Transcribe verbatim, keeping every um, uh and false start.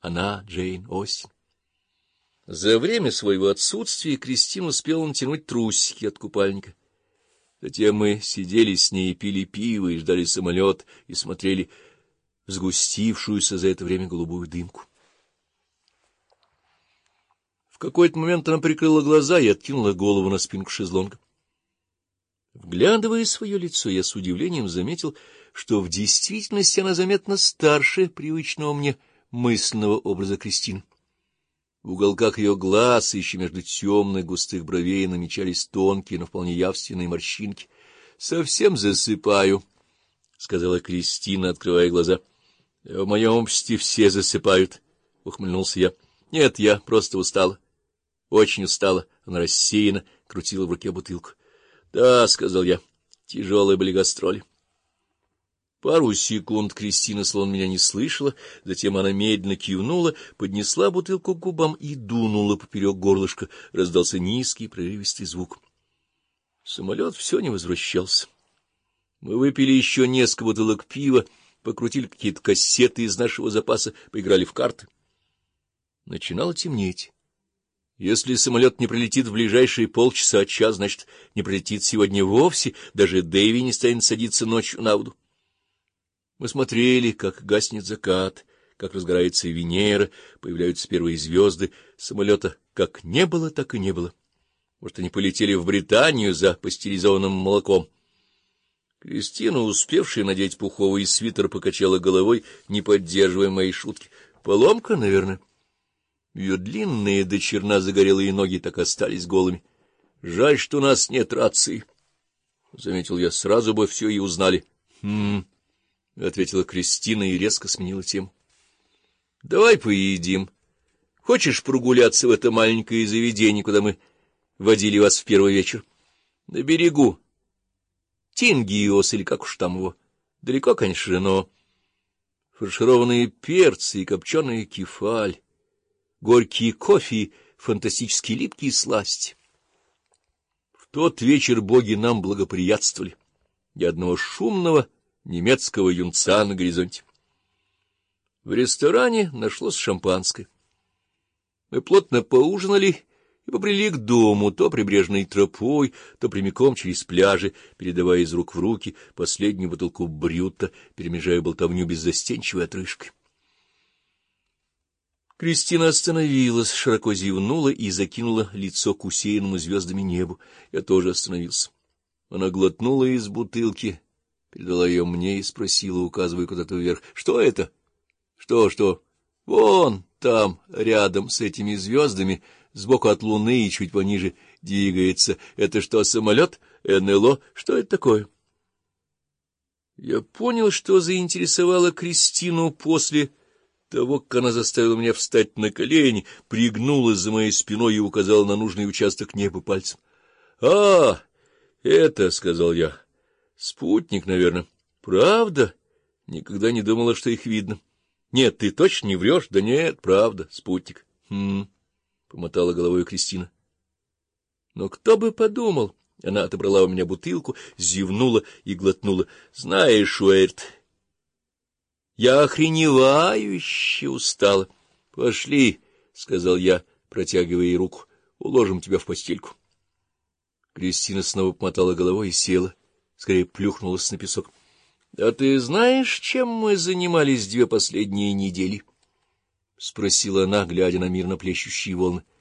Она Джейн Остин. За время своего отсутствия Кристина успела натянуть трусики от купальника. Затем мы сидели с ней, пили пиво и ждали самолет, и смотрели в сгустившуюся за это время голубую дымку. В какой-то момент она прикрыла глаза и откинула голову на спинку шезлонга. Вглядывая в свое лицо, я с удивлением заметил, что в действительности она заметно старше привычного мне мысленного образа Кристины. В уголках ее глаз и еще между темных густых бровей намечались тонкие, но вполне явственные морщинки. — Совсем засыпаю, — сказала Кристина, открывая глаза. — В моем обществе все засыпают, — ухмыльнулся я. — Нет, я просто устала. Очень устала. Она рассеянно крутила в руке бутылку. — Да, — сказал я, — тяжелые были гастроли. Пару секунд Кристина словно меня не слышала, затем она медленно кивнула, поднесла бутылку к губам и дунула поперек горлышка. Раздался низкий прерывистый звук. Самолет все не возвращался. Мы выпили еще несколько бутылок пива, покрутили какие-то кассеты из нашего запаса, поиграли в карты. Начинало темнеть. Если самолет не прилетит в ближайшие полчаса, час, значит, не прилетит сегодня вовсе, даже Дэйви не станет садиться ночью на воду. Мы смотрели, как гаснет закат, как разгорается Венера, появляются первые звезды. Самолета как не было, так и не было. Может, они полетели в Британию за пастеризованным молоком. Кристина, успевшая надеть пуховый свитер, покачала головой, не поддерживая моей шутки. Поломка, наверное. Ее длинные до черна загорелые ноги так остались голыми. Жаль, что у нас нет рации. Заметил я, сразу бы все и узнали. Хм... — ответила Кристина и резко сменила тему. — Давай поедим. Хочешь прогуляться в это маленькое заведение, куда мы водили вас в первый вечер? На берегу. Тингиос, или как уж там его. Далеко, конечно, но... Фаршированные перцы и копченая кефаль, горький кофе и фантастически липкие сласти. В тот вечер боги нам благоприятствовали. Ни одного шумного немецкого юнца на горизонте. В ресторане нашлось шампанское. Мы плотно поужинали и побрели к дому, то прибрежной тропой, то прямиком через пляжи, передавая из рук в руки последнюю бутылку брюта, перемежая болтовню беззастенчивой отрыжкой. Кристина остановилась, широко зевнула и закинула лицо к усеянному звездами небу. Я тоже остановился. Она глотнула из бутылки, передала ее мне и спросила, указывая куда-то вверх: — Что это? — Что, что? — Вон там, рядом с этими звездами, сбоку от луны и чуть пониже двигается. Это что, самолет? эн эл о? Что это такое? Я понял, что заинтересовала Кристину после того, как она заставила меня встать на колени, пригнулась за моей спиной и указала на нужный участок неба пальцем. — А, это, — сказал я. — Спутник, наверное. — Правда? Никогда не думала, что их видно. — Нет, ты точно не врешь? — Да нет, правда, спутник. — Хм, — помотала головой Кристина. — Но кто бы подумал? Она отобрала у меня бутылку, зевнула и глотнула. — Знаешь, Уэрт, я охреневающе устала. — Пошли, — сказал я, протягивая ей руку, — уложим тебя в постельку. Кристина снова помотала головой и села. Скорее плюхнулась на песок. — А ты знаешь, чем мы занимались две последние недели? — спросила она, глядя на мирно плещущие волны.